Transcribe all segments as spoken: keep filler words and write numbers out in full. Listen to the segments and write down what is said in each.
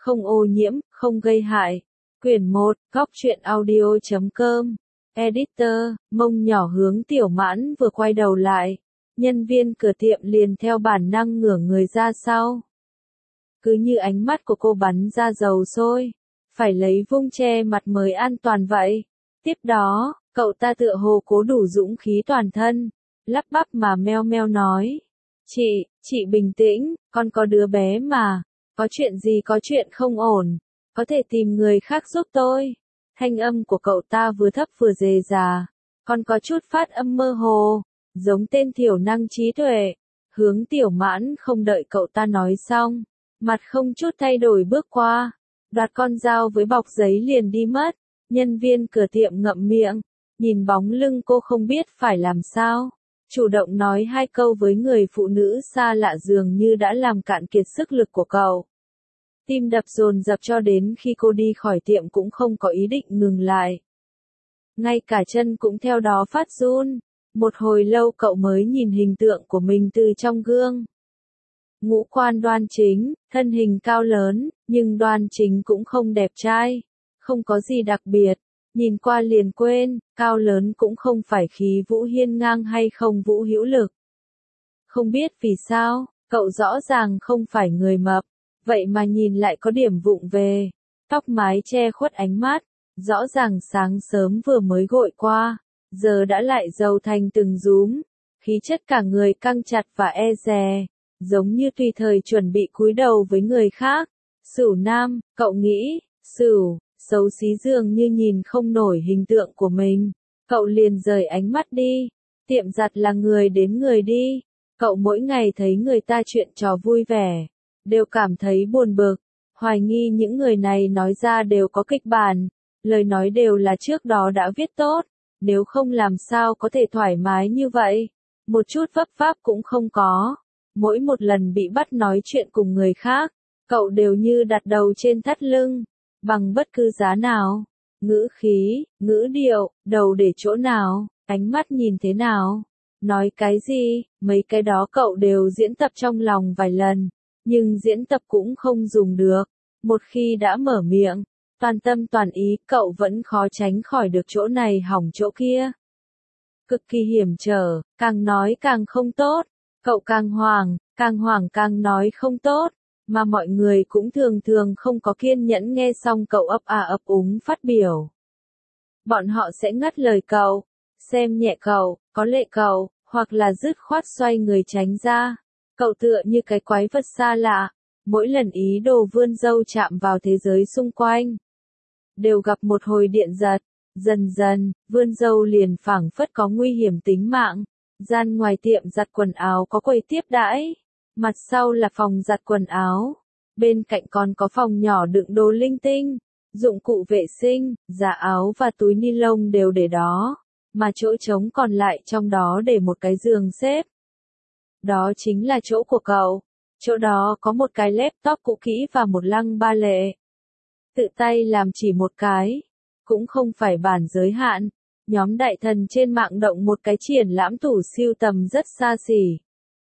không ô nhiễm, không gây hại. Quyển một, góc truyện audio chấm com. Editor, mông nhỏ hướng Tiểu Mãn vừa quay đầu lại. Nhân viên cửa tiệm liền theo bản năng ngửa người ra sau. Cứ như ánh mắt của cô bắn ra dầu sôi. Phải lấy vung che mặt mới an toàn vậy. Tiếp đó, cậu ta tựa hồ cố đủ dũng khí toàn thân. Lắp bắp mà meo meo nói. Chị, chị bình tĩnh, con có đứa bé mà. Có chuyện gì có chuyện không ổn. Có thể tìm người khác giúp tôi. Thanh âm của cậu ta vừa thấp vừa dề già. Còn có chút phát âm mơ hồ. Giống tên thiểu năng trí tuệ. Hướng Tiểu Mãn không đợi cậu ta nói xong. Mặt không chút thay đổi bước qua. Đoạt con dao với bọc giấy liền đi mất. Nhân viên cửa tiệm ngậm miệng. Nhìn bóng lưng cô không biết phải làm sao. Chủ động nói hai câu với người phụ nữ xa lạ dường như đã làm cạn kiệt sức lực của cậu. Tim đập dồn dập cho đến khi cô đi khỏi tiệm cũng không có ý định ngừng lại. Ngay cả chân cũng theo đó phát run. Một hồi lâu cậu mới nhìn hình tượng của mình từ trong gương. Ngũ quan đoan chính, thân hình cao lớn, nhưng đoan chính cũng không đẹp trai. Không có gì đặc biệt. Nhìn qua liền quên, cao lớn cũng không phải khí vũ hiên ngang hay không vũ hữu lực. Không biết vì sao, cậu rõ ràng không phải người mập, vậy mà nhìn lại có điểm vụng về. Tóc mái che khuất ánh mắt, rõ ràng sáng sớm vừa mới gội qua, giờ đã lại râu thành từng rúm, khí chất cả người căng chặt và e dè, giống như tùy thời chuẩn bị cúi đầu với người khác. Sửu Nam, cậu nghĩ, Sửu, xấu xí dường như nhìn không nổi hình tượng của mình, cậu liền rời ánh mắt đi. Tiệm giặt là người đến người đi, cậu mỗi ngày thấy người ta chuyện trò vui vẻ, đều cảm thấy buồn bực, hoài nghi những người này nói ra đều có kịch bản, lời nói đều là trước đó đã viết tốt, nếu không làm sao có thể thoải mái như vậy, một chút vấp váp cũng không có. Mỗi một lần bị bắt nói chuyện cùng người khác, cậu đều như đặt đầu trên thắt lưng, bằng bất cứ giá nào, ngữ khí, ngữ điệu, đầu để chỗ nào, ánh mắt nhìn thế nào, nói cái gì, mấy cái đó cậu đều diễn tập trong lòng vài lần, nhưng diễn tập cũng không dùng được, một khi đã mở miệng, toàn tâm toàn ý, cậu vẫn khó tránh khỏi được chỗ này hỏng chỗ kia. Cực kỳ hiểm trở, càng nói càng không tốt, cậu càng hoảng, càng hoảng càng nói không tốt. Mà mọi người cũng thường thường không có kiên nhẫn nghe xong cậu ấp à ấp úng phát biểu. Bọn họ sẽ ngắt lời cậu, xem nhẹ cậu, có lệ cậu, hoặc là dứt khoát xoay người tránh ra. Cậu tựa như cái quái vật xa lạ, mỗi lần ý đồ vươn râu chạm vào thế giới xung quanh. Đều gặp một hồi điện giật, dần dần, vươn râu liền phảng phất có nguy hiểm tính mạng. Gian ngoài tiệm giặt quần áo có quầy tiếp đãi. Mặt sau là phòng giặt quần áo, bên cạnh còn có phòng nhỏ đựng đồ linh tinh, dụng cụ vệ sinh, giá áo và túi ni lông đều để đó, mà chỗ trống còn lại trong đó để một cái giường xếp. Đó chính là chỗ của cậu, chỗ đó có một cái laptop cũ kỹ và một lăng ba lệ. Tự tay làm chỉ một cái, cũng không phải bản giới hạn, nhóm đại thần trên mạng động một cái triển lãm tủ sưu tầm rất xa xỉ.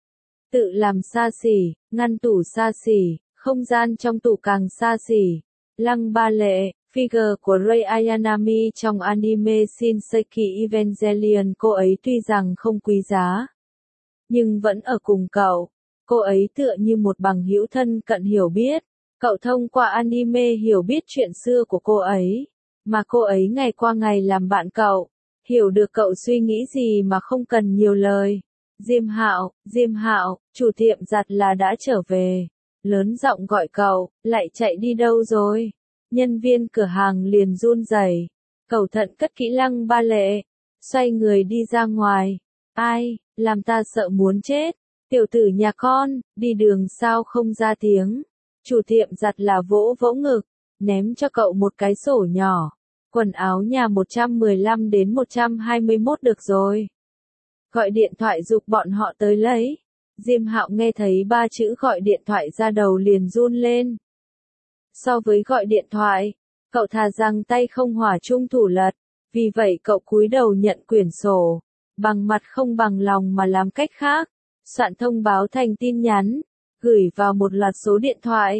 Tự làm xa xỉ, ngăn tủ xa xỉ, không gian trong tủ càng xa xỉ. Lăng ba lệ, figure của Rei Ayanami trong anime Shinseiki Evangelion, cô ấy tuy rằng không quý giá, nhưng vẫn ở cùng cậu. Cô ấy tựa như một bằng hữu thân cận hiểu biết. Cậu thông qua anime hiểu biết chuyện xưa của cô ấy, mà cô ấy ngày qua ngày làm bạn cậu, hiểu được cậu suy nghĩ gì mà không cần nhiều lời. Diêm Hạo, Diêm Hạo, chủ tiệm giặt là đã trở về. Lớn giọng gọi cậu, lại chạy đi đâu rồi? Nhân viên cửa hàng liền run rẩy, cẩn thận cất kỹ lăng ba lệ, xoay người đi ra ngoài. Ai, làm ta sợ muốn chết. Tiểu tử nhà con, đi đường sao không ra tiếng. Chủ tiệm giặt là vỗ vỗ ngực, ném cho cậu một cái sổ nhỏ. Quần áo nhà một trăm mười lăm đến một trăm hai mươi mốt được rồi. Gọi điện thoại giục bọn họ tới lấy. Diêm Hạo nghe thấy ba chữ gọi điện thoại ra đầu liền run lên. So với gọi điện thoại, cậu thà rằng tay không hỏa chung thủ lật, vì vậy cậu cúi đầu nhận quyển sổ, bằng mặt không bằng lòng mà làm cách khác, soạn thông báo thành tin nhắn, gửi vào một loạt số điện thoại,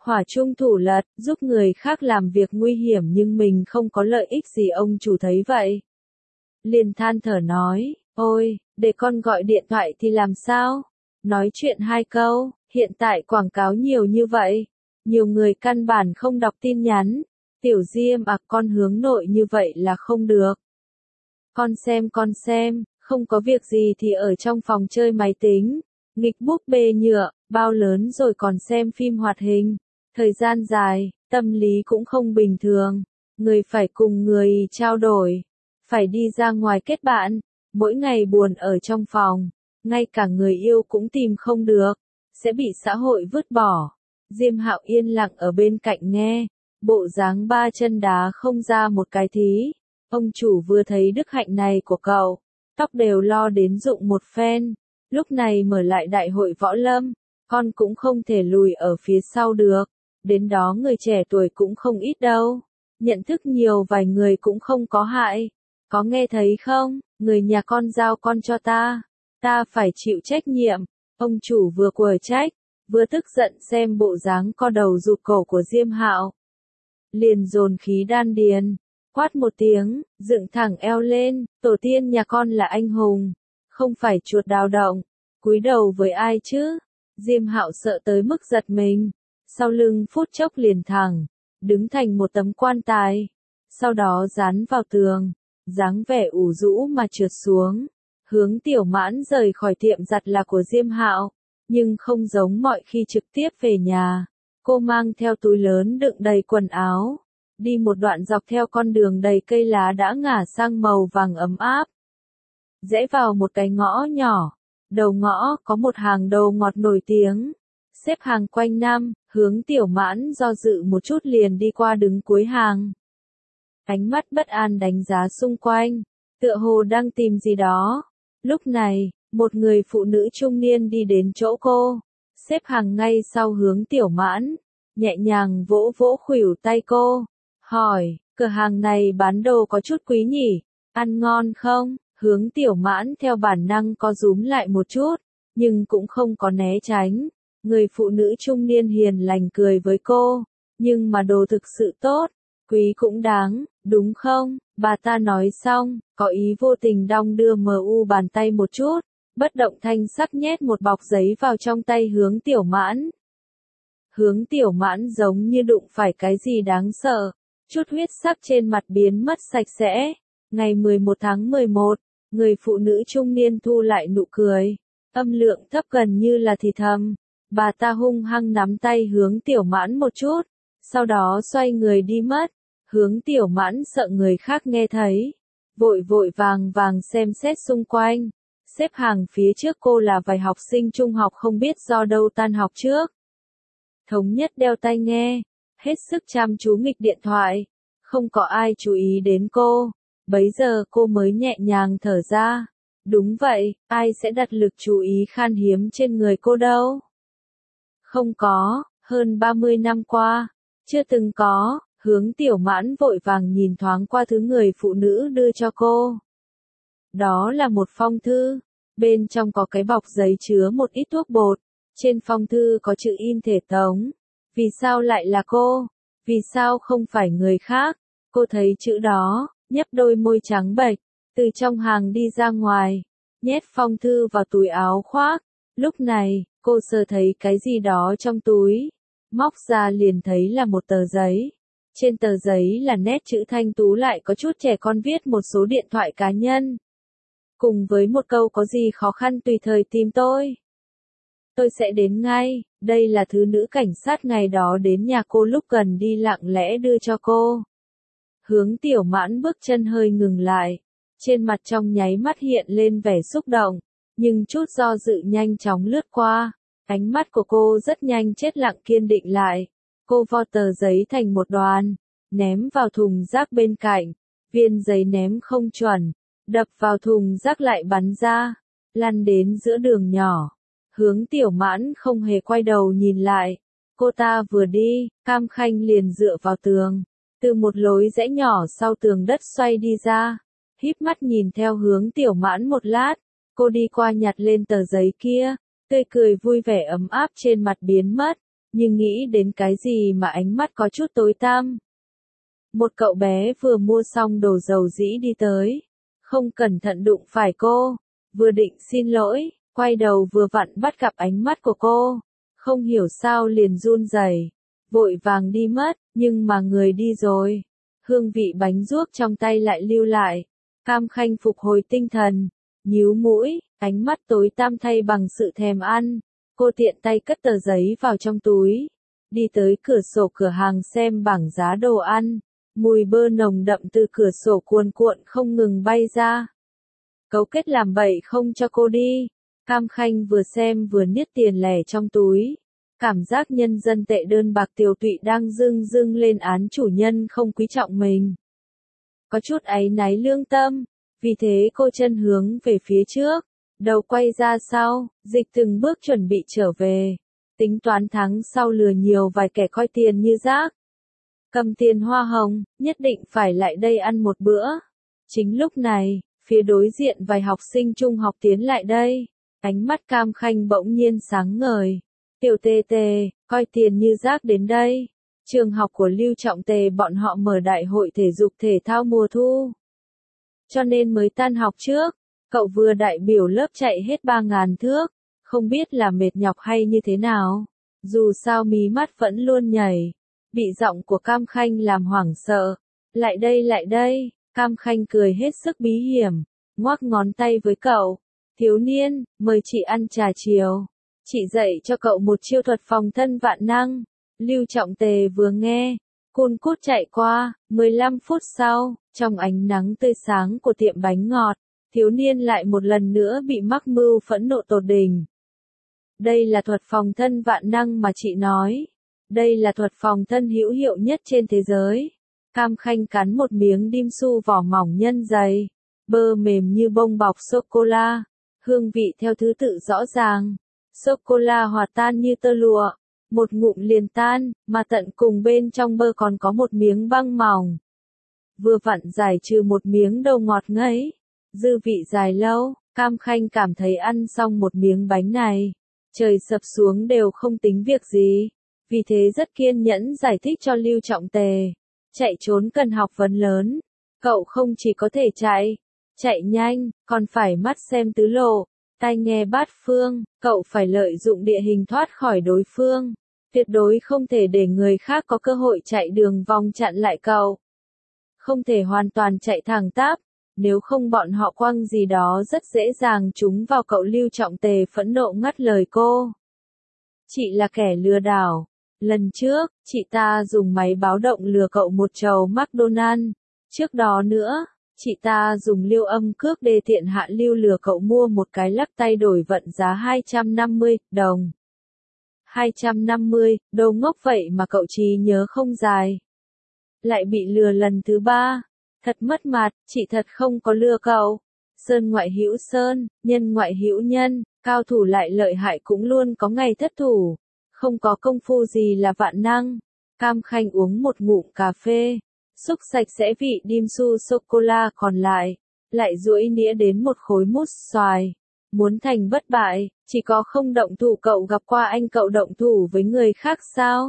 Hỏa chung thủ lật, giúp người khác làm việc nguy hiểm nhưng mình không có lợi ích gì, ông chủ thấy vậy. Liền than thở nói, ôi, để con gọi điện thoại thì làm sao? Nói chuyện hai câu, hiện tại quảng cáo nhiều như vậy. Nhiều người căn bản không đọc tin nhắn. Tiểu Diêm à, con hướng nội như vậy là không được. Con xem con xem, không có việc gì thì ở trong phòng chơi máy tính, nghịch búp bê nhựa, bao lớn rồi còn xem phim hoạt hình. Thời gian dài, tâm lý cũng không bình thường. Người phải cùng người trao đổi, phải đi ra ngoài kết bạn, mỗi ngày buồn ở trong phòng, ngay cả người yêu cũng tìm không được, sẽ bị xã hội vứt bỏ. Diêm Hạo yên lặng ở bên cạnh nghe, bộ dáng ba chân đá không ra một cái thí. Ông chủ vừa thấy đức hạnh này của cậu, tóc đều lo đến rụng một phen. Lúc này mở lại đại hội võ lâm, con cũng không thể lùi ở phía sau được. Đến đó người trẻ tuổi cũng không ít đâu. Nhận thức nhiều vài người cũng không có hại. Có nghe thấy không? Người nhà con giao con cho ta. Ta phải chịu trách nhiệm. Ông chủ vừa quở trách, vừa tức giận xem bộ dáng co đầu rụt cổ của Diêm Hạo. Liền dồn khí đan điền, quát một tiếng, dựng thẳng eo lên, tổ tiên nhà con là anh hùng, không phải chuột đào động, cúi đầu với ai chứ? Diêm Hạo sợ tới mức giật mình, sau lưng phút chốc liền thẳng, đứng thành một tấm quan tài, sau đó dán vào tường, dáng vẻ ủ rũ mà trượt xuống, hướng Tiểu Mãn rời khỏi tiệm giặt là của Diêm Hạo, nhưng không giống mọi khi trực tiếp về nhà, cô mang theo túi lớn đựng đầy quần áo, đi một đoạn dọc theo con đường đầy cây lá đã ngả sang màu vàng ấm áp. Rẽ vào một cái ngõ nhỏ, đầu ngõ có một hàng đồ ngọt nổi tiếng, xếp hàng quanh năm, hướng Tiểu Mãn do dự một chút liền đi qua đứng cuối hàng. Ánh mắt bất an đánh giá xung quanh, tựa hồ đang tìm gì đó. Lúc này, một người phụ nữ trung niên đi đến chỗ cô, xếp hàng ngay sau hướng Tiểu Mãn, nhẹ nhàng vỗ vỗ khuỷu tay cô, hỏi, cửa hàng này bán đồ có chút quý nhỉ, ăn ngon không? Hướng Tiểu Mãn theo bản năng co rúm lại một chút, nhưng cũng không có né tránh. Người phụ nữ trung niên hiền lành cười với cô, nhưng mà đồ thực sự tốt, quý cũng đáng, đúng không? Bà ta nói xong, có ý vô tình đong đưa mờ u bàn tay một chút, bất động thanh sắc nhét một bọc giấy vào trong tay hướng Tiểu Mãn. Hướng Tiểu Mãn giống như đụng phải cái gì đáng sợ, chút huyết sắc trên mặt biến mất sạch sẽ. Ngày mười một tháng mười một, người phụ nữ trung niên thu lại nụ cười, âm lượng thấp gần như là thì thầm. Bà ta hung hăng nắm tay hướng Tiểu Mãn một chút, sau đó xoay người đi mất. Hướng Tiểu Mãn sợ người khác nghe thấy, vội vội vàng vàng xem xét xung quanh. Xếp hàng phía trước cô là vài học sinh trung học không biết do đâu tan học trước. Thống nhất đeo tai nghe, hết sức chăm chú nghịch điện thoại, không có ai chú ý đến cô. Bấy giờ cô mới nhẹ nhàng thở ra. Đúng vậy, ai sẽ đặt lực chú ý khan hiếm trên người cô đâu? Không có, hơn ba mươi năm qua, chưa từng có. Hướng Tiểu Mãn vội vàng nhìn thoáng qua thứ người phụ nữ đưa cho cô. Đó là một phong thư, bên trong có cái bọc giấy chứa một ít thuốc bột, trên phong thư có chữ in thể Tống. Vì sao lại là cô? Vì sao không phải người khác? Cô thấy chữ đó, nhấp đôi môi trắng bệch, từ trong hàng đi ra ngoài, nhét phong thư vào túi áo khoác. Lúc này, cô sờ thấy cái gì đó trong túi, móc ra liền thấy là một tờ giấy. Trên tờ giấy là nét chữ thanh tú lại có chút trẻ con viết một số điện thoại cá nhân. Cùng với một câu có gì khó khăn tùy thời tìm tôi. Tôi sẽ đến ngay, đây là thứ nữ cảnh sát ngày đó đến nhà cô lúc gần đi lặng lẽ đưa cho cô. Hướng Tiểu Mãn bước chân hơi ngừng lại, trên mặt trong nháy mắt hiện lên vẻ xúc động, nhưng chút do dự nhanh chóng lướt qua, ánh mắt của cô rất nhanh chết lặng kiên định lại. Cô vo tờ giấy thành một đoàn, ném vào thùng rác bên cạnh, viên giấy ném không chuẩn, đập vào thùng rác lại bắn ra, lăn đến giữa đường nhỏ. Hướng Tiểu Mãn không hề quay đầu nhìn lại, cô ta vừa đi, Cam Khanh liền dựa vào tường, từ một lối rẽ nhỏ sau tường đất xoay đi ra, híp mắt nhìn theo Hướng Tiểu Mãn một lát, cô đi qua nhặt lên tờ giấy kia, tươi cười vui vẻ ấm áp trên mặt biến mất. nhưng nghĩ đến cái gì mà ánh mắt có chút tối tăm. Một cậu bé vừa mua xong đồ dầu dĩ đi tới, không cẩn thận đụng phải cô, vừa định xin lỗi, quay đầu vừa vặn bắt gặp ánh mắt của cô, không hiểu sao liền run rẩy, vội vàng đi mất, nhưng mà người đi rồi, hương vị bánh ruốc trong tay lại lưu lại. Cam Khanh phục hồi tinh thần, nhíu mũi, ánh mắt tối tăm thay bằng sự thèm ăn, cô tiện tay cất tờ giấy vào trong túi, đi tới cửa sổ cửa hàng xem bảng giá đồ ăn, mùi bơ nồng đậm từ cửa sổ cuồn cuộn không ngừng bay ra. Cấu kết làm bậy không cho cô đi. Cam Khanh vừa xem vừa niết tiền lẻ trong túi, cảm giác nhân dân tệ đơn bạc tiều tụy đang dưng dưng lên án chủ nhân không quý trọng mình. Có chút áy náy lương tâm, vì thế cô chân hướng về phía trước, đầu quay ra sau, dịch từng bước chuẩn bị trở về, tính toán tháng sau lừa nhiều vài kẻ coi tiền như rác. Cầm tiền hoa hồng, nhất định phải lại đây ăn một bữa. Chính lúc này, phía đối diện vài học sinh trung học tiến lại đây, ánh mắt Cam Khanh bỗng nhiên sáng ngời. Tiểu Tê Tê, coi tiền như rác đến đây. Trường học của Lưu Trọng Tề bọn họ mở đại hội thể dục thể thao mùa thu. Cho nên mới tan học trước, cậu vừa đại biểu lớp chạy hết ba ngàn thước, không biết là mệt nhọc hay như thế nào. Dù sao mí mắt vẫn luôn nhảy, bị giọng của Cam Khanh làm hoảng sợ. Lại đây lại đây, Cam Khanh cười hết sức bí hiểm, ngoắc ngón tay với cậu. Thiếu niên, mời chị ăn trà chiều. Chị dạy cho cậu một chiêu thuật phòng thân vạn năng. Lưu Trọng Tề vừa nghe, cun cút chạy qua, mười lăm phút sau, trong ánh nắng tươi sáng của tiệm bánh ngọt, thiếu niên lại một lần nữa bị mắc mưu phẫn nộ tột đỉnh. Đây là thuật phòng thân vạn năng mà chị nói. Đây là thuật phòng thân hữu hiệu nhất trên thế giới. Cam Khanh cắn một miếng dim su vỏ mỏng nhân dày, bơ mềm như bông bọc sô-cô-la, hương vị theo thứ tự rõ ràng. Sô-cô-la hòa tan như tơ lụa, một ngụm liền tan, mà tận cùng bên trong bơ còn có một miếng băng mỏng. Vừa vặn giải trừ một miếng đầu ngọt ngấy, dư vị dài lâu, Cam Khanh cảm thấy ăn xong một miếng bánh này, trời sập xuống đều không tính việc gì, vì thế rất kiên nhẫn giải thích cho Lưu Trọng Tề. Chạy trốn cần học vấn lớn, cậu không chỉ có thể chạy, chạy nhanh, còn phải mắt xem tứ lộ, tai nghe bát phương, cậu phải lợi dụng địa hình thoát khỏi đối phương, tuyệt đối không thể để người khác có cơ hội chạy đường vòng chặn lại cậu. Không thể hoàn toàn chạy thẳng tắp, nếu không bọn họ quăng gì đó rất dễ dàng trúng vào cậu. Lưu Trọng Tề phẫn nộ ngắt lời cô. Chị là kẻ lừa đảo. Lần trước, chị ta dùng máy báo động lừa cậu một chầu McDonald's. Trước đó nữa, chị ta dùng liêu âm cước đê tiện hạ lưu lừa cậu mua một cái lắc tay đổi vận giá hai trăm năm mươi đồng. hai trăm năm mươi, đồ ngốc vậy mà cậu trí nhớ không dài. Lại bị lừa lần thứ ba. Thật mất mặt, chị thật không có lừa cậu. Sơn ngoại hữu sơn, nhân ngoại hữu nhân, cao thủ lại lợi hại cũng luôn có ngày thất thủ. Không có công phu gì là vạn năng. Cam Khanh uống một ngụm cà phê, xúc sạch sẽ vị dim su sô-cô-la còn lại, lại duỗi nĩa đến một khối mousse xoài. Muốn thành bất bại, chỉ có không động thủ. Cậu gặp qua anh cậu động thủ với người khác sao?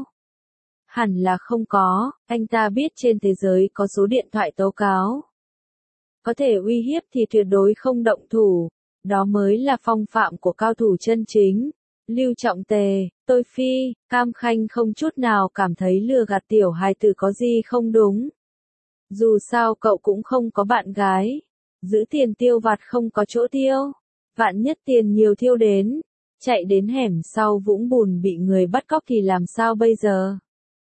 Hẳn là không có, anh ta biết trên thế giới có số điện thoại tố cáo. Có thể uy hiếp thì tuyệt đối không động thủ, đó mới là phong phạm của cao thủ chân chính. Lưu Trọng Tề, tôi phi, Cam Khanh không chút nào cảm thấy lừa gạt tiểu hài tử có gì không đúng. Dù sao cậu cũng không có bạn gái, giữ tiền tiêu vặt không có chỗ tiêu, vạn nhất tiền nhiều thiêu đến, chạy đến hẻm sau vũng bùn bị người bắt cóc thì làm sao bây giờ?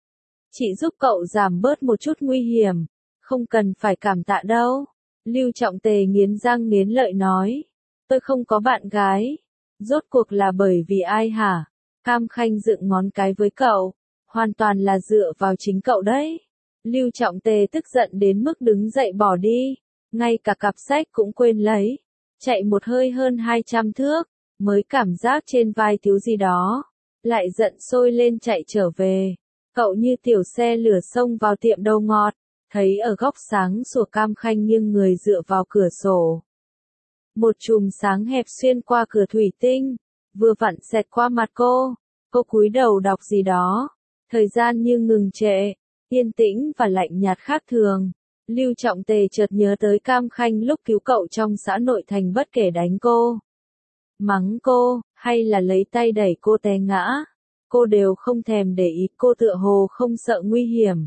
Chị giúp cậu giảm bớt một chút nguy hiểm, không cần phải cảm tạ đâu. Lưu Trọng Tề nghiến răng nghiến lợi nói, tôi không có bạn gái. Rốt cuộc là bởi vì ai hả? Cam Khanh dựng ngón cái với cậu, hoàn toàn là dựa vào chính cậu đấy. Lưu Trọng Tề tức giận đến mức đứng dậy bỏ đi, ngay cả cặp sách cũng quên lấy. Chạy một hơi hơn hai trăm thước, mới cảm giác trên vai thiếu gì đó, lại giận sôi lên chạy trở về. Cậu như tiểu xe lửa xông vào tiệm đồ ngọt, thấy ở góc sáng sủa Cam Khanh nghiêng người dựa vào cửa sổ. Một chùm sáng hẹp xuyên qua cửa thủy tinh, vừa vặn xẹt qua mặt cô. Cô cúi đầu đọc gì đó. Thời gian như ngừng trệ, yên tĩnh và lạnh nhạt khác thường. Lưu Trọng Tề chợt nhớ tới Cam Khanh lúc cứu cậu trong xã nội thành, bất kể đánh cô, mắng cô, hay là lấy tay đẩy cô té ngã, cô đều không thèm để ý, cô tựa hồ không sợ nguy hiểm,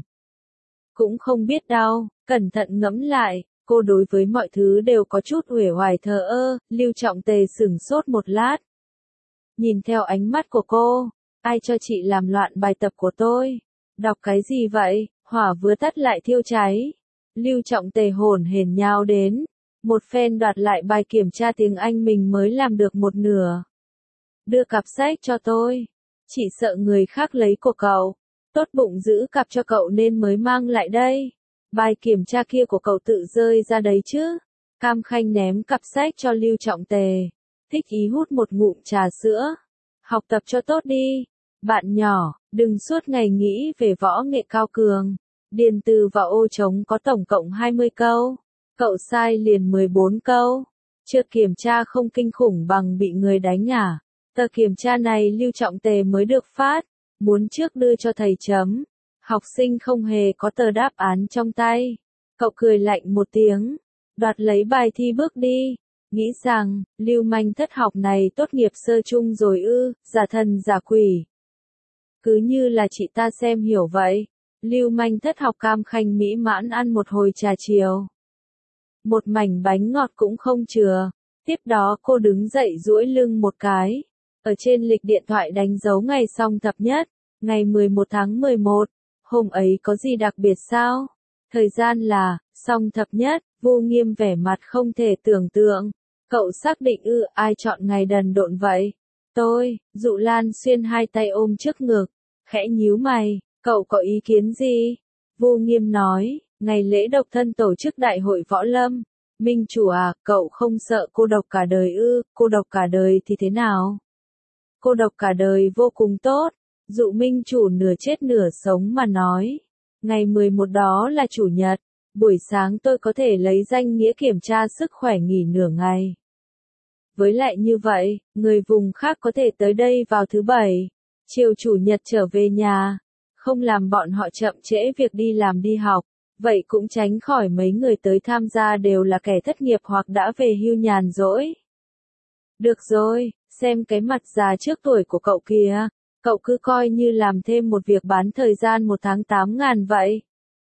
cũng không biết đau. Cẩn thận ngẫm lại, cô đối với mọi thứ đều có chút uể oải thờ ơ. Lưu Trọng Tề sửng sốt một lát, nhìn theo ánh mắt của cô. Ai cho chị làm loạn bài tập của tôi? Đọc cái gì vậy? Hỏa vừa tắt lại thiêu cháy. Lưu Trọng Tề hổn hển nhào đến, một phen đoạt lại bài kiểm tra tiếng Anh mình mới làm được một nửa. Đưa cặp sách cho tôi. Chị sợ người khác lấy của cậu. Tốt bụng giữ cặp cho cậu nên mới mang lại đây. Bài kiểm tra kia của cậu tự rơi ra đấy chứ. Cam Khanh ném cặp sách cho Lưu Trọng Tề, thích ý hút một ngụm trà sữa. Học tập cho tốt đi. Bạn nhỏ, đừng suốt ngày nghĩ về võ nghệ cao cường. Điền từ và ô trống có tổng cộng hai mươi câu. Cậu sai liền mười bốn câu. Chưa kiểm tra không kinh khủng bằng bị người đánh à? Tờ kiểm tra này Lưu Trọng Tề mới được phát, muốn trước đưa cho thầy chấm. Học sinh không hề có tờ đáp án trong tay. Cậu cười lạnh một tiếng, đoạt lấy bài thi bước đi. Nghĩ rằng, lưu manh thất học này tốt nghiệp sơ chung rồi ư, giả thần giả quỷ. Cứ như là chị ta xem hiểu vậy. Lưu manh thất học. Cam Khanh mỹ mãn ăn một hồi trà chiều. Một mảnh bánh ngọt cũng không chừa. Tiếp đó cô đứng dậy duỗi lưng một cái. Ở trên lịch điện thoại đánh dấu ngày song thập nhất, ngày mười một tháng mười một. Hôm ấy có gì đặc biệt sao? Thời gian là song thập nhất. Vô Nghiêm vẻ mặt không thể tưởng tượng. Cậu xác định ư? Ai chọn ngày đần độn vậy? Tôi. Dụ Lan Xuyên hai tay ôm trước ngực, khẽ nhíu mày. Cậu có ý kiến gì? Vô Nghiêm nói, ngày lễ độc thân tổ chức đại hội võ lâm. Minh chủ à, cậu không sợ cô độc cả đời ư? Cô độc cả đời thì thế nào? Cô độc cả đời vô cùng tốt. Dụ Minh chủ nửa chết nửa sống mà nói. Ngày mười một đó là chủ nhật. Buổi sáng tôi có thể lấy danh nghĩa kiểm tra sức khỏe nghỉ nửa ngày. Với lại như vậy, người vùng khác có thể tới đây vào thứ bảy. Chiều chủ nhật trở về nhà. Không làm bọn họ chậm trễ việc đi làm đi học. Vậy cũng tránh khỏi mấy người tới tham gia đều là kẻ thất nghiệp hoặc đã về hưu nhàn rỗi. Được rồi, xem cái mặt già trước tuổi của cậu kìa. Cậu cứ coi như làm thêm một việc bán thời gian một tháng tám ngàn vậy.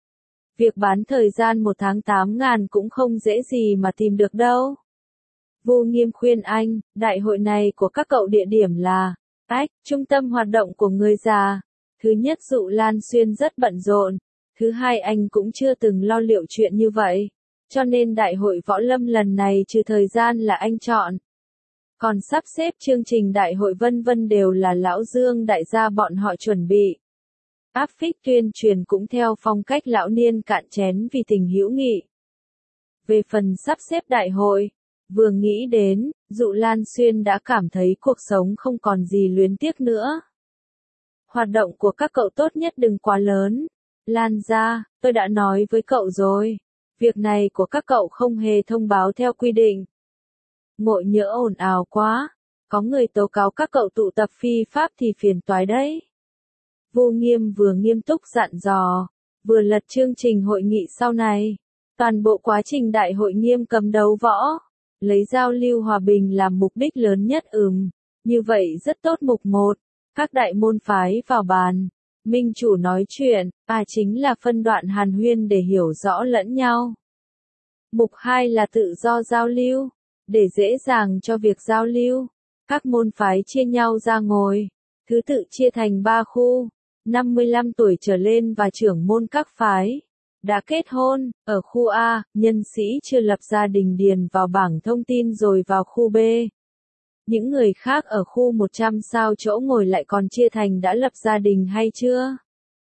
Việc bán thời gian một tháng tám ngàn cũng không dễ gì mà tìm được đâu. Vô Nghiêm khuyên anh, đại hội này của các cậu địa điểm là ách, trung tâm hoạt động của người già. Thứ nhất, Dụ Lan Xuyên rất bận rộn. Thứ hai, anh cũng chưa từng lo liệu chuyện như vậy. Cho nên đại hội võ lâm lần này trừ thời gian là anh chọn. Còn sắp xếp chương trình đại hội vân vân đều là lão Dương đại gia bọn họ chuẩn bị. Áp phích tuyên truyền cũng theo phong cách lão niên cạn chén vì tình hữu nghị. Về phần sắp xếp đại hội, vừa nghĩ đến, Dụ Lan Xuyên đã cảm thấy cuộc sống không còn gì luyến tiếc nữa. Hoạt động của các cậu tốt nhất đừng quá lớn. Lan ra, tôi đã nói với cậu rồi. Việc này của các cậu không hề thông báo theo quy định. Ngộ nhỡ ồn ào quá. Có người tố cáo các cậu tụ tập phi pháp thì phiền toái đấy. Vô Nghiêm vừa nghiêm túc dặn dò, vừa lật chương trình hội nghị sau này. Toàn bộ quá trình đại hội nghiêm cấm đấu võ. Lấy giao lưu hòa bình làm mục đích lớn nhất. Ừm, như vậy rất tốt. Mục một. Các đại môn phái vào bàn. Minh chủ nói chuyện, à chính là phân đoạn hàn huyên để hiểu rõ lẫn nhau. Mục hai là tự do giao lưu. Để dễ dàng cho việc giao lưu, các môn phái chia nhau ra ngồi. Thứ tự chia thành ba khu. năm mươi lăm tuổi trở lên và trưởng môn các phái. Đã kết hôn, ở khu A, nhân sĩ chưa lập gia đình điền vào bảng thông tin rồi vào khu B. Những người khác ở khu một trăm sao chỗ ngồi lại còn chia thành đã lập gia đình hay chưa.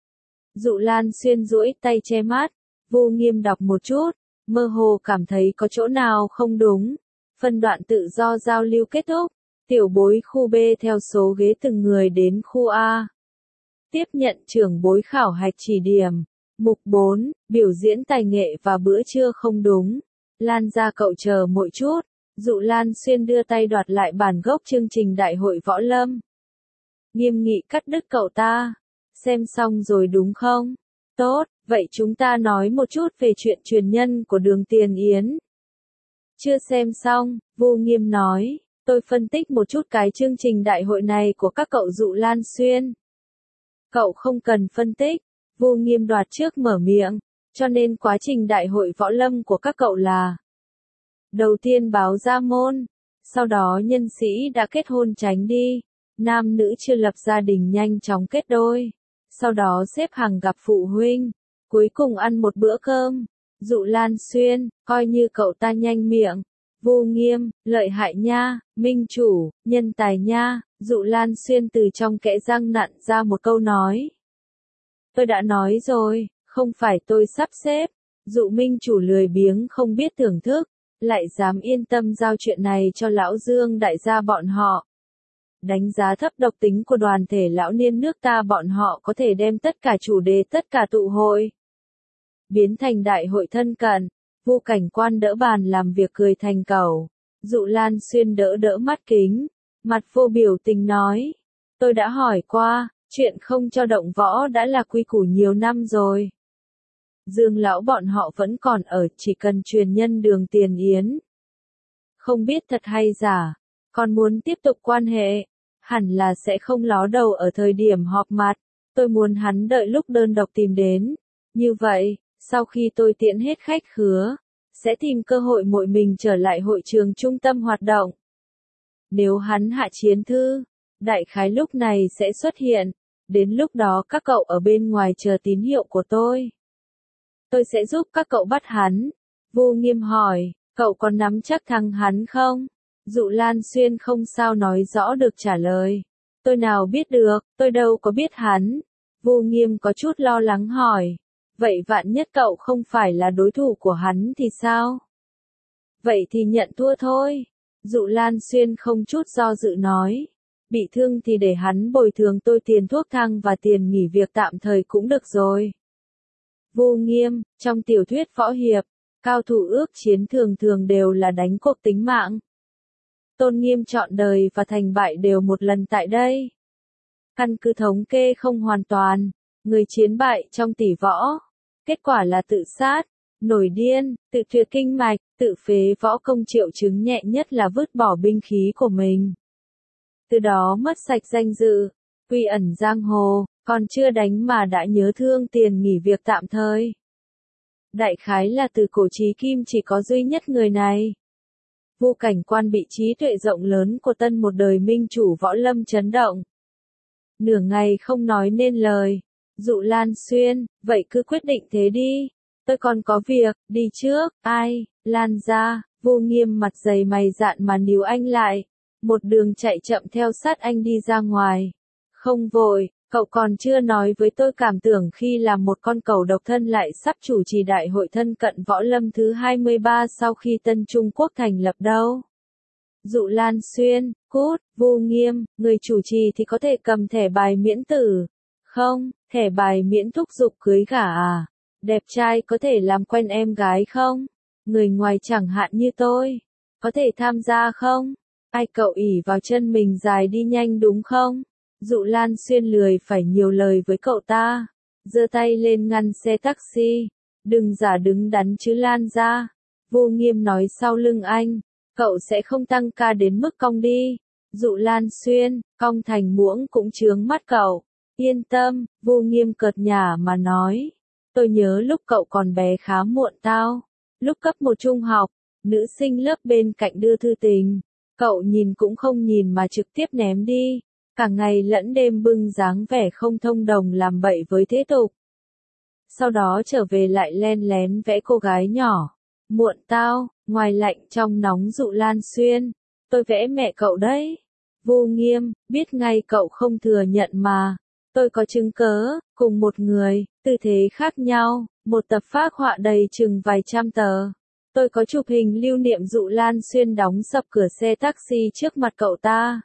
Dụ Lan Xuyên duỗi tay che mắt, Vô Nghiêm đọc một chút, mơ hồ cảm thấy có chỗ nào không đúng. Phân đoạn tự do giao lưu kết thúc, tiểu bối khu B theo số ghế từng người đến khu A. Tiếp nhận trưởng bối khảo hạch chỉ điểm. Mục bốn, biểu diễn tài nghệ và bữa trưa không đúng. Lan ra cậu chờ một chút. Dụ Lan Xuyên đưa tay đoạt lại bản gốc chương trình đại hội võ lâm. nghiêm nghị cắt đứt cậu ta. Xem xong rồi đúng không? Tốt, vậy chúng ta nói một chút về chuyện truyền nhân của Đường Tiền Yến. Chưa xem xong, Vô Nghiêm nói, tôi phân tích một chút cái chương trình đại hội này của các cậu Dụ Lan Xuyên. Cậu không cần phân tích, Vô Nghiêm đoạt trước mở miệng, cho nên quá trình đại hội võ lâm của các cậu là đầu tiên báo ra môn, sau đó nhân sĩ đã kết hôn tránh đi, nam nữ chưa lập gia đình nhanh chóng kết đôi, sau đó xếp hàng gặp phụ huynh, cuối cùng ăn một bữa cơm. Dụ Lan Xuyên, coi như cậu ta nhanh miệng. Vô Nghiêm, lợi hại nha, minh chủ, nhân tài nha. Dụ Lan Xuyên từ trong kẽ răng nặn ra một câu nói. Tôi đã nói rồi, không phải tôi sắp xếp. Dụ minh chủ lười biếng không biết thưởng thức, lại dám yên tâm giao chuyện này cho lão Dương đại gia bọn họ. Đánh giá thấp độc tính của đoàn thể lão niên nước ta, bọn họ có thể đem tất cả chủ đề tất cả tụ hội biến thành đại hội thân cận. Vu Cảnh Quan đỡ bàn làm việc cười thành cầu. Dụ Lan Xuyên đỡ đỡ mắt kính, mặt vô biểu tình nói, tôi đã hỏi qua, chuyện không cho động võ đã là quy củ nhiều năm rồi. Dương lão bọn họ vẫn còn ở, chỉ cần truyền nhân Đường Tiền Yến. Không biết thật hay giả, còn muốn tiếp tục quan hệ, hẳn là sẽ không ló đầu ở thời điểm họp mặt, tôi muốn hắn đợi lúc đơn độc tìm đến. Như vậy, sau khi tôi tiễn hết khách khứa, sẽ tìm cơ hội mỗi mình trở lại hội trường trung tâm hoạt động. Nếu hắn hạ chiến thư, đại khái lúc này sẽ xuất hiện, đến lúc đó các cậu ở bên ngoài chờ tín hiệu của tôi. Tôi sẽ giúp các cậu bắt hắn. Vô Nghiêm hỏi, cậu còn nắm chắc thắng hắn không? Dụ Lan Xuyên không sao nói rõ được trả lời. Tôi nào biết được, tôi đâu có biết hắn. Vô Nghiêm có chút lo lắng hỏi. Vậy vạn nhất cậu không phải là đối thủ của hắn thì sao? Vậy thì nhận thua thôi. Dụ Lan Xuyên không chút do dự nói. Bị thương thì để hắn bồi thường tôi tiền thuốc thang và tiền nghỉ việc tạm thời cũng được rồi. Vô Nghiêm, trong tiểu thuyết võ hiệp, cao thủ ước chiến thường thường đều là đánh cuộc tính mạng. Tôn Nghiêm trọn đời và thành bại đều một lần tại đây. Căn cứ thống kê không hoàn toàn, người chiến bại trong tỷ võ, kết quả là tự sát, nổi điên, tự tuyệt kinh mạch, tự phế võ công. Triệu chứng nhẹ nhất là vứt bỏ binh khí của mình. Từ đó mất sạch danh dự, quy ẩn giang hồ, còn chưa đánh mà đã nhớ thương tiền nghỉ việc tạm thời. Đại khái là từ cổ chí kim chỉ có duy nhất người này. Vu Cảnh Quan bị trí tuệ rộng lớn của tân một đời minh chủ võ lâm chấn động. Nửa ngày không nói nên lời. Dụ Lan Xuyên, vậy cứ quyết định thế đi. Tôi còn có việc, đi trước. Ai? Lan ra. Vô Nghiêm mặt dày mày dạn mà níu anh lại. Một đường chạy chậm theo sát anh đi ra ngoài. Không vội, cậu còn chưa nói với tôi cảm tưởng khi làm một con cẩu độc thân lại sắp chủ trì đại hội thân cận võ lâm thứ hai mươi ba sau khi Tân Trung Quốc thành lập đâu. Dụ Lan Xuyên, cút. Vô Nghiêm, người chủ trì thì có thể cầm thẻ bài miễn tử. Không, thẻ bài miễn thúc giục cưới gả à? Đẹp trai có thể làm quen em gái không? Người ngoài chẳng hạn như tôi, có thể tham gia không? Ai cậu ỷ vào chân mình dài đi nhanh đúng không? Dụ Lan Xuyên lười phải nhiều lời với cậu ta, giơ tay lên ngăn xe taxi. Đừng giả đứng đắn chứ Lan ra. Vô Nghiêm nói sau lưng anh, cậu sẽ không tăng ca đến mức cong đi. Dụ Lan Xuyên, cong thành muỗng cũng chướng mắt cậu. Yên tâm, Vô Nghiêm cợt nhả mà nói. Tôi nhớ lúc cậu còn bé khá muộn tao. Lúc cấp một trung học, nữ sinh lớp bên cạnh đưa thư tình. Cậu nhìn cũng không nhìn mà trực tiếp ném đi. Cả ngày lẫn đêm bưng dáng vẻ không thông đồng làm bậy với thế tục. Sau đó trở về lại len lén vẽ cô gái nhỏ. Muộn tao, ngoài lạnh trong nóng. Dụ Lan Xuyên, tôi vẽ mẹ cậu đấy. Vô Nghiêm, biết ngay cậu không thừa nhận mà. Tôi có chứng cớ, cùng một người, tư thế khác nhau, một tập phác họa đầy chừng vài trăm tờ. Tôi có chụp hình lưu niệm. Dụ Lan Xuyên đóng sập cửa xe taxi trước mặt cậu ta.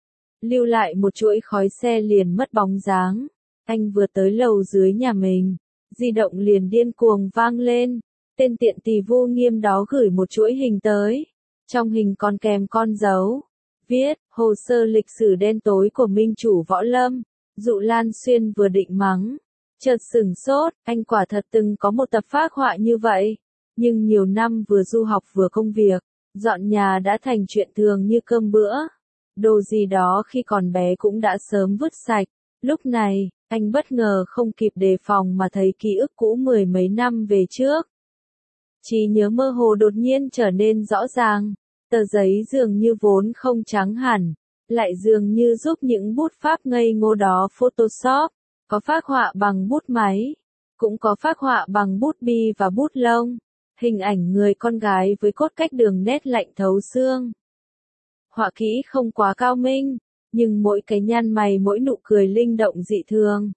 Lưu lại một chuỗi khói xe liền mất bóng dáng. Anh vừa tới lầu dưới nhà mình, di động liền điên cuồng vang lên. Tên tiện tỳ Vô Nghiêm đó gửi một chuỗi hình tới. Trong hình còn kèm con dấu. Viết, hồ sơ lịch sử đen tối của minh chủ võ lâm. Dụ Lan Xuyên vừa định mắng. Chợt sửng sốt, anh quả thật từng có một tập phác họa như vậy. Nhưng nhiều năm vừa du học vừa công việc, dọn nhà đã thành chuyện thường như cơm bữa. Đồ gì đó khi còn bé cũng đã sớm vứt sạch. Lúc này, anh bất ngờ không kịp đề phòng mà thấy ký ức cũ mười mấy năm về trước. Trí nhớ mơ hồ đột nhiên trở nên rõ ràng. Tờ giấy dường như vốn không trắng hẳn, lại dường như giúp những bút pháp ngây ngô đó Photoshop. Có phác họa bằng bút máy, cũng có phác họa bằng bút bi và bút lông. Hình ảnh người con gái với cốt cách đường nét lạnh thấu xương. Họa kỹ không quá cao minh, nhưng mỗi cái nhăn mày mỗi nụ cười linh động dị thường.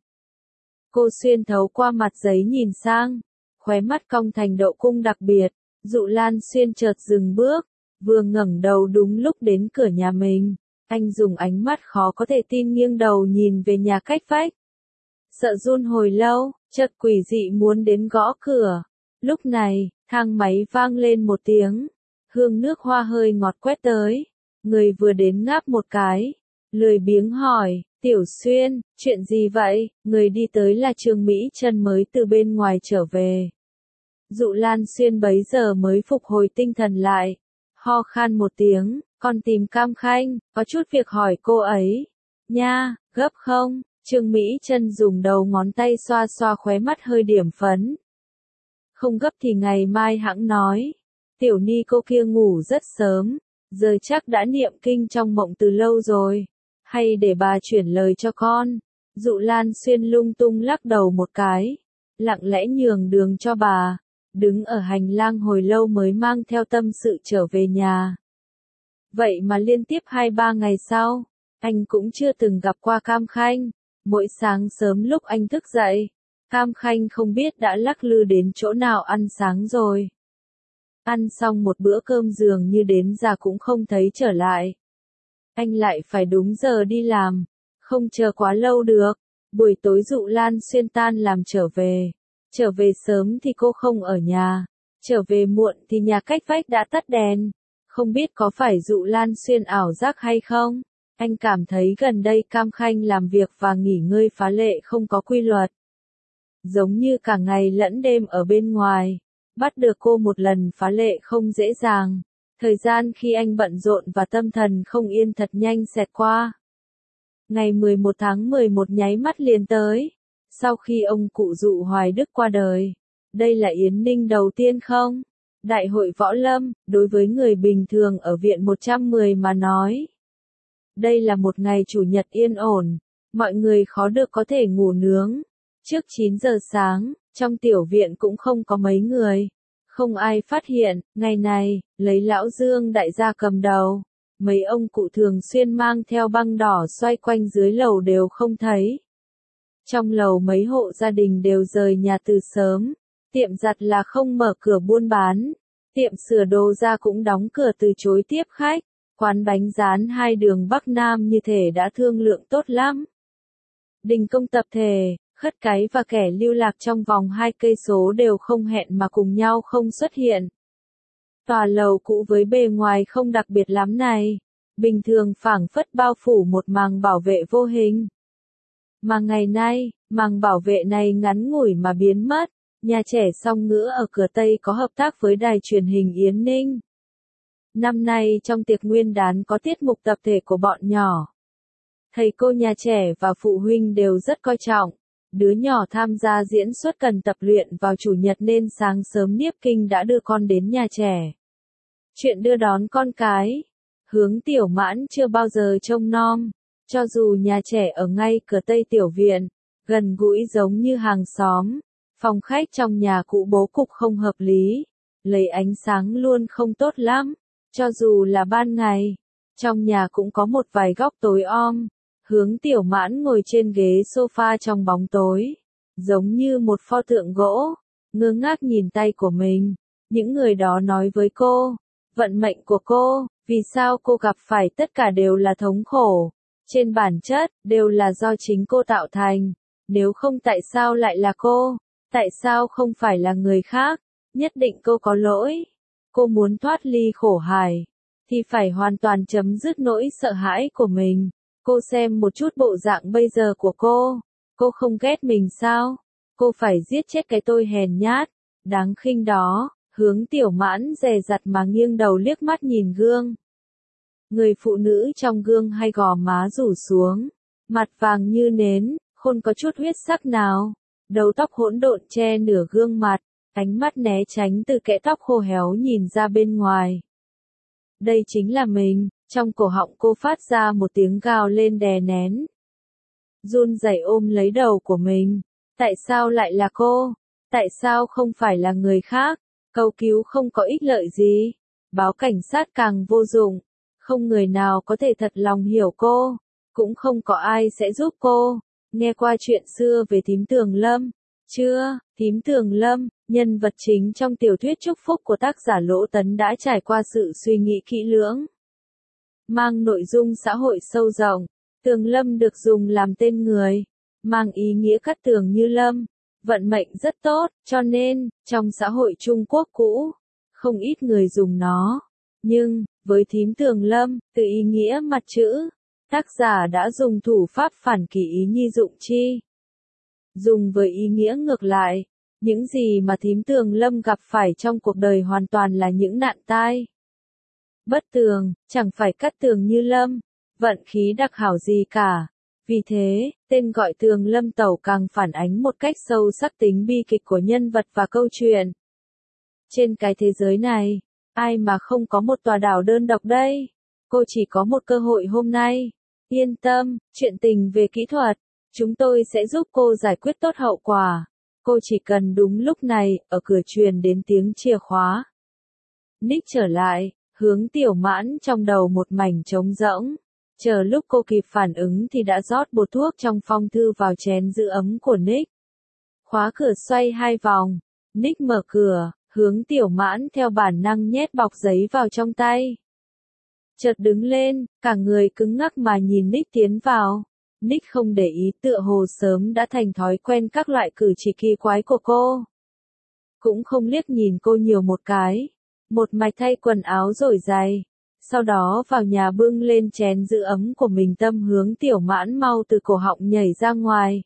Cô xuyên thấu qua mặt giấy nhìn sang, khóe mắt cong thành độ cung đặc biệt. Dụ Lan Xuyên chợt dừng bước, vừa ngẩng đầu đúng lúc đến cửa nhà mình. Anh dùng ánh mắt khó có thể tin nghiêng đầu nhìn về nhà cách vách. Sợ run hồi lâu, chợt quỷ dị muốn đến gõ cửa. Lúc này, thang máy vang lên một tiếng. Hương nước hoa hơi ngọt quét tới. Người vừa đến ngáp một cái. Lười biếng hỏi, Tiểu Xuyên, chuyện gì vậy? Người đi tới là Trương Mỹ Chân mới từ bên ngoài trở về. Dụ Lan Xuyên bấy giờ mới phục hồi tinh thần lại. Ho khan một tiếng, con tìm Cam Khanh, có chút việc hỏi cô ấy. Nha, gấp không? Trương Mỹ Chân dùng đầu ngón tay xoa xoa khóe mắt hơi điểm phấn. Không gấp thì ngày mai hẵng nói. Tiểu Ni cô kia ngủ rất sớm, giờ chắc đã niệm kinh trong mộng từ lâu rồi. Hay để bà chuyển lời cho con. Dụ Lan Xuyên lung tung lắc đầu một cái, lặng lẽ nhường đường cho bà, đứng ở hành lang hồi lâu mới mang theo tâm sự trở về nhà. Vậy mà liên tiếp hai ba ngày sau, anh cũng chưa từng gặp qua Cam Khanh. Mỗi sáng sớm lúc anh thức dậy, Cam Khanh không biết đã lắc lư đến chỗ nào ăn sáng rồi. Ăn xong một bữa cơm dường như đến già cũng không thấy trở lại. Anh lại phải đúng giờ đi làm, không chờ quá lâu được. Buổi tối Dụ Lan Xuyên tan làm trở về. Trở về sớm thì cô không ở nhà. Trở về muộn thì nhà cách vách đã tắt đèn. Không biết có phải Dụ Lan Xuyên ảo giác hay không? Anh cảm thấy gần đây Cam Khanh làm việc và nghỉ ngơi phá lệ không có quy luật. Giống như cả ngày lẫn đêm ở bên ngoài. Bắt được cô một lần phá lệ không dễ dàng. Thời gian khi anh bận rộn và tâm thần không yên thật nhanh xẹt qua. Ngày mười một tháng mười một nháy mắt liền tới. Sau khi ông cụ Dụ Hoài Đức qua đời. Đây là Yến Ninh đầu tiên không? Đại hội võ lâm, đối với người bình thường ở viện một trăm mười mà nói. Đây là một ngày chủ nhật yên ổn. Mọi người khó được có thể ngủ nướng. Trước chín giờ sáng, trong tiểu viện cũng không có mấy người. Không ai phát hiện, ngày này, lấy lão Dương đại gia cầm đầu. Mấy ông cụ thường xuyên mang theo băng đỏ xoay quanh dưới lầu đều không thấy. Trong lầu mấy hộ gia đình đều rời nhà từ sớm. Tiệm giặt là không mở cửa buôn bán. Tiệm sửa đồ ra cũng đóng cửa từ chối tiếp khách. Quán bánh rán hai đường Bắc Nam như thể đã thương lượng tốt lắm. Đình công tập thể, khất cái và kẻ lưu lạc trong vòng hai cây số đều không hẹn mà cùng nhau không xuất hiện. Tòa lầu cũ với bề ngoài không đặc biệt lắm này, bình thường phảng phất bao phủ một màng bảo vệ vô hình. Mà ngày nay, màng bảo vệ này ngắn ngủi mà biến mất. Nhà trẻ Song Ngữ ở cửa Tây có hợp tác với đài truyền hình Yến Ninh. Năm nay trong tiệc nguyên đán có tiết mục tập thể của bọn nhỏ. Thầy cô nhà trẻ và phụ huynh đều rất coi trọng. Đứa nhỏ tham gia diễn xuất cần tập luyện vào chủ nhật nên sáng sớm Niếp Kinh đã đưa con đến nhà trẻ. Chuyện đưa đón con cái. Hướng Tiểu Mãn chưa bao giờ trông nom. Cho dù nhà trẻ ở ngay cửa Tây tiểu viện, gần gũi giống như hàng xóm. Phòng khách trong nhà cũ bố cục không hợp lý. Lấy ánh sáng luôn không tốt lắm. Cho dù là ban ngày, trong nhà cũng có một vài góc tối om. Hướng Tiểu Mãn ngồi trên ghế sofa trong bóng tối, giống như một pho tượng gỗ, ngơ ngác nhìn tay của mình. Những người đó nói với cô, vận mệnh của cô, vì sao cô gặp phải tất cả đều là thống khổ. Trên bản chất, đều là do chính cô tạo thành. Nếu không tại sao lại là cô? Tại sao không phải là người khác? Nhất định cô có lỗi. Cô muốn thoát ly khổ hải. thì phải hoàn toàn chấm dứt nỗi sợ hãi của mình. Cô xem một chút bộ dạng bây giờ của cô. Cô không ghét mình sao? Cô phải giết chết cái tôi hèn nhát, đáng khinh đó. Hướng Tiểu Mãn dè dặt mà nghiêng đầu liếc mắt nhìn gương. Người phụ nữ trong gương hai gò má rủ xuống, mặt vàng như nến, không có chút huyết sắc nào. Đầu tóc hỗn độn che nửa gương mặt, ánh mắt né tránh từ kẽ tóc khô héo nhìn ra bên ngoài. Đây chính là mình, trong cổ họng cô phát ra một tiếng gào lên đè nén. Run rẩy ôm lấy đầu của mình. Tại sao lại là cô? Tại sao không phải là người khác? Cầu cứu không có ích lợi gì. Báo cảnh sát càng vô dụng. Không người nào có thể thật lòng hiểu cô. Cũng không có ai sẽ giúp cô. Nghe qua chuyện xưa về Thím Tường Lâm. Chưa, Thím Tường Lâm, nhân vật chính trong tiểu thuyết Chúc Phúc của tác giả Lỗ Tấn đã trải qua sự suy nghĩ kỹ lưỡng. Mang nội dung xã hội sâu rộng. Tường Lâm được dùng làm tên người. Mang ý nghĩa cắt tường như lâm. Vận mệnh rất tốt, cho nên, trong xã hội Trung Quốc cũ, không ít người dùng nó. Nhưng, với Thím Tường Lâm, từ ý nghĩa mặt chữ, tác giả đã dùng thủ pháp phản kỳ ý nhi dụng chi. Dùng với ý nghĩa ngược lại, những gì mà Thím Tường Lâm gặp phải trong cuộc đời hoàn toàn là những nạn tai. Bất tường, chẳng phải cắt tường như lâm, vận khí đặc hảo gì cả. Vì thế, tên gọi Tường Lâm Tẩu càng phản ánh một cách sâu sắc tính bi kịch của nhân vật và câu chuyện. Trên cái thế giới này, ai mà không có một tòa đảo đơn độc đây? Cô chỉ có một cơ hội hôm nay. Yên tâm, chuyện tình về kỹ thuật, chúng tôi sẽ giúp cô giải quyết tốt hậu quả. Cô chỉ cần đúng lúc này, ở cửa truyền đến tiếng chìa khóa. Nick trở lại, Hướng Tiểu Mãn trong đầu một mảnh trống rỗng. Chờ lúc cô kịp phản ứng thì đã rót bột thuốc trong phong thư vào chén giữ ấm của Nick. Khóa cửa xoay hai vòng. Nick mở cửa, Hướng Tiểu Mãn theo bản năng nhét bọc giấy vào trong tay. Chợt đứng lên, cả người cứng ngắc mà nhìn Nick tiến vào. Nick không để ý, tựa hồ sớm đã thành thói quen các loại cử chỉ kỳ quái của cô. Cũng không liếc nhìn cô nhiều một cái. Một mạch thay quần áo rồi giày. Sau đó vào nhà bưng lên chén giữ ấm của mình, tâm Hướng Tiểu Mãn mau từ cổ họng nhảy ra ngoài.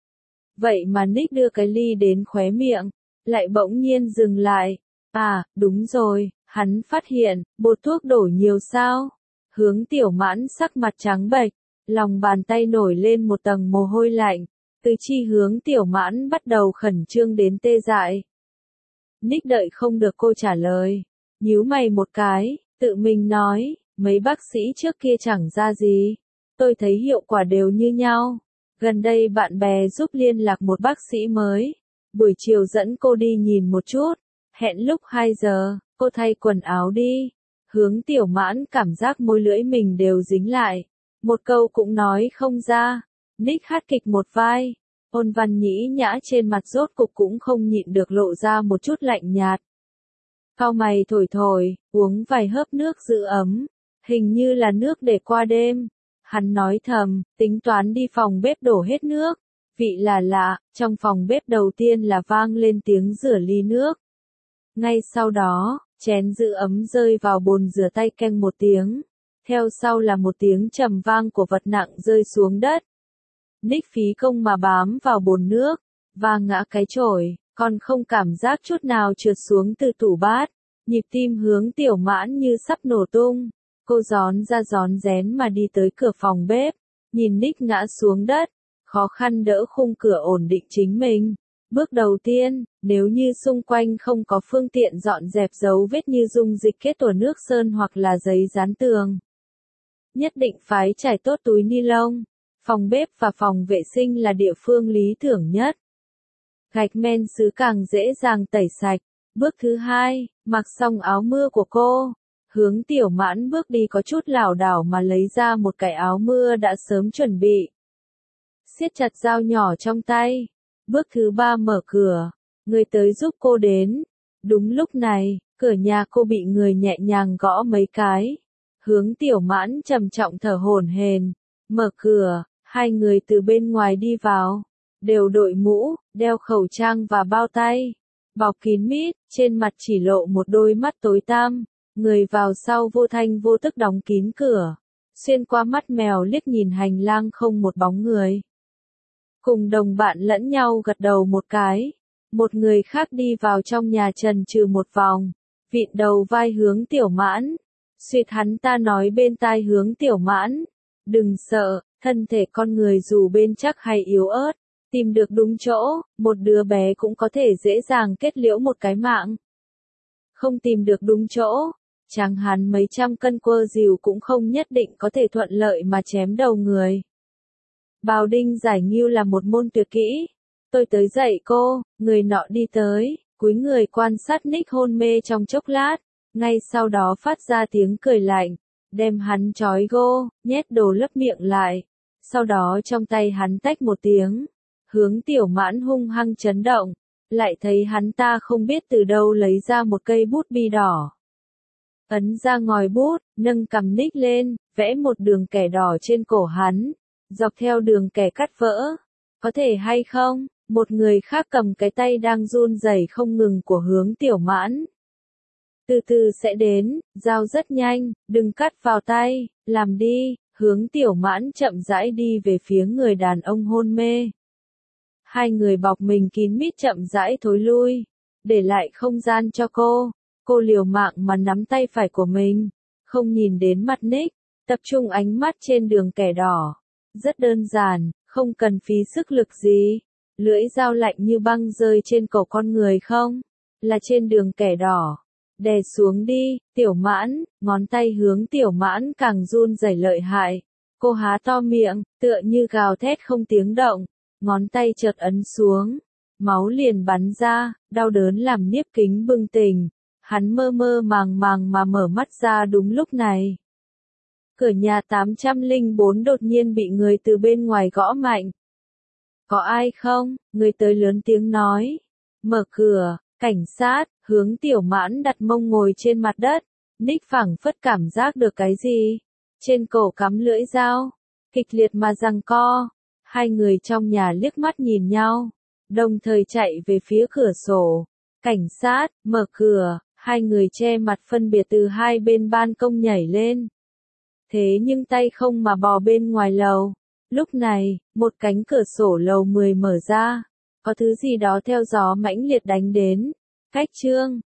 Vậy mà Nick đưa cái ly đến khóe miệng, lại bỗng nhiên dừng lại. À, đúng rồi, hắn phát hiện, bột thuốc đổ nhiều sao? Hướng Tiểu Mãn sắc mặt trắng bệch, lòng bàn tay nổi lên một tầng mồ hôi lạnh, từ chi Hướng Tiểu Mãn bắt đầu khẩn trương đến tê dại. Nick đợi không được cô trả lời, nhíu mày một cái, tự mình nói, mấy bác sĩ trước kia chẳng ra gì, tôi thấy hiệu quả đều như nhau. Gần đây bạn bè giúp liên lạc một bác sĩ mới, buổi chiều dẫn cô đi nhìn một chút, hẹn lúc hai giờ, cô thay quần áo đi. Hướng Tiểu Mãn cảm giác môi lưỡi mình đều dính lại, một câu cũng nói không ra. Nick hát kịch một vai, ôn văn nhĩ nhã trên mặt rốt cục cũng không nhịn được lộ ra một chút lạnh nhạt. Cau mày thổi thổi, uống vài hớp nước giữ ấm, hình như là nước để qua đêm. Hắn nói thầm, tính toán đi phòng bếp đổ hết nước. Vị là lạ, trong phòng bếp đầu tiên là vang lên tiếng rửa ly nước. Ngay sau đó, chén giữ ấm rơi vào bồn rửa tay keng một tiếng. Theo sau là một tiếng trầm vang của vật nặng rơi xuống đất. Nick phí công mà bám vào bồn nước, và ngã cái chổi, còn không cảm giác chút nào trượt xuống từ tủ bát. Nhịp tim Hướng Tiểu Mãn như sắp nổ tung. Cô gión ra gión rén mà đi tới cửa phòng bếp, nhìn Nick ngã xuống đất, khó khăn đỡ khung cửa ổn định chính mình. Bước đầu tiên, nếu như xung quanh không có phương tiện dọn dẹp dấu vết như dung dịch kết tủa nước sơn hoặc là giấy dán tường, nhất định phải trải tốt túi ni lông. Phòng bếp và phòng vệ sinh là địa phương lý tưởng nhất. Gạch men sứ càng dễ dàng tẩy sạch. Bước thứ hai, mặc xong áo mưa của cô. Hướng Tiểu Mãn bước đi có chút lảo đảo mà lấy ra một cái áo mưa đã sớm chuẩn bị. Siết chặt dao nhỏ trong tay. Bước thứ ba, mở cửa. Người tới giúp cô đến. Đúng lúc này, cửa nhà cô bị người nhẹ nhàng gõ mấy cái. Hướng Tiểu Mãn trầm trọng thở hổn hển. Mở cửa, hai người từ bên ngoài đi vào. Đều đội mũ, đeo khẩu trang và bao tay. Bọc kín mít, trên mặt chỉ lộ một đôi mắt tối tăm. Người vào sau vô thanh vô tức đóng kín cửa. Xuyên qua mắt mèo liếc nhìn hành lang không một bóng người. Cùng đồng bạn lẫn nhau gật đầu một cái. Một người khác đi vào trong nhà trần trừ một vòng. Vịn đầu vai hướng Tiểu Mãn. Suýt hắn ta nói bên tai hướng Tiểu Mãn. Đừng sợ, thân thể con người dù bên chắc hay yếu ớt. Tìm được đúng chỗ, một đứa bé cũng có thể dễ dàng kết liễu một cái mạng. Không tìm được đúng chỗ, chẳng hẳn mấy trăm cân quơ dìu cũng không nhất định có thể thuận lợi mà chém đầu người. Bào đinh giải nghiêu là một môn tuyệt kỹ. Tôi tới dạy cô, người nọ đi tới, cúi người quan sát Nick hôn mê trong chốc lát, ngay sau đó phát ra tiếng cười lạnh, đem hắn trói gô, nhét đồ lấp miệng lại. Sau đó trong tay hắn tách một tiếng, hướng Tiểu Mãn hung hăng chấn động, lại thấy hắn ta không biết từ đâu lấy ra một cây bút bi đỏ. Ấn ra ngòi bút, nâng cằm Nick lên, vẽ một đường kẻ đỏ trên cổ hắn, dọc theo đường kẻ cắt vỡ. Có thể hay không? Một người khác cầm cái tay đang run rẩy không ngừng của hướng Tiểu Mãn. Từ từ sẽ đến, dao rất nhanh, đừng cắt vào tay, làm đi, hướng Tiểu Mãn chậm rãi đi về phía người đàn ông hôn mê. Hai người bọc mình kín mít chậm rãi thối lui, để lại không gian cho cô. Cô liều mạng mà nắm tay phải của mình, không nhìn đến mặt Nick, tập trung ánh mắt trên đường kẻ đỏ. Rất đơn giản, không cần phí sức lực gì. Lưỡi dao lạnh như băng rơi trên cổ con người không? Là trên đường kẻ đỏ. Đè xuống đi, Tiểu Mãn, ngón tay hướng Tiểu Mãn càng run rẩy lợi hại. Cô há to miệng, tựa như gào thét không tiếng động. Ngón tay chợt ấn xuống. Máu liền bắn ra, đau đớn làm Niếp Kính bừng tỉnh. Hắn mơ mơ màng màng mà mở mắt ra đúng lúc này. Cửa nhà tám trăm lẻ bốn đột nhiên bị người từ bên ngoài gõ mạnh. Có ai không? Người tới lớn tiếng nói. Mở cửa, cảnh sát, hướng Tiểu Mãn đặt mông ngồi trên mặt đất. Nick phảng phất cảm giác được cái gì? Trên cổ cắm lưỡi dao. Kịch liệt mà giằng co. Hai người trong nhà liếc mắt nhìn nhau. Đồng thời chạy về phía cửa sổ. Cảnh sát, mở cửa. Hai người che mặt phân biệt từ hai bên ban công nhảy lên. Thế nhưng tay không mà bò bên ngoài lầu. Lúc này, một cánh cửa sổ lầu mười mở ra. Có thứ gì đó theo gió mãnh liệt đánh đến. Cách chương.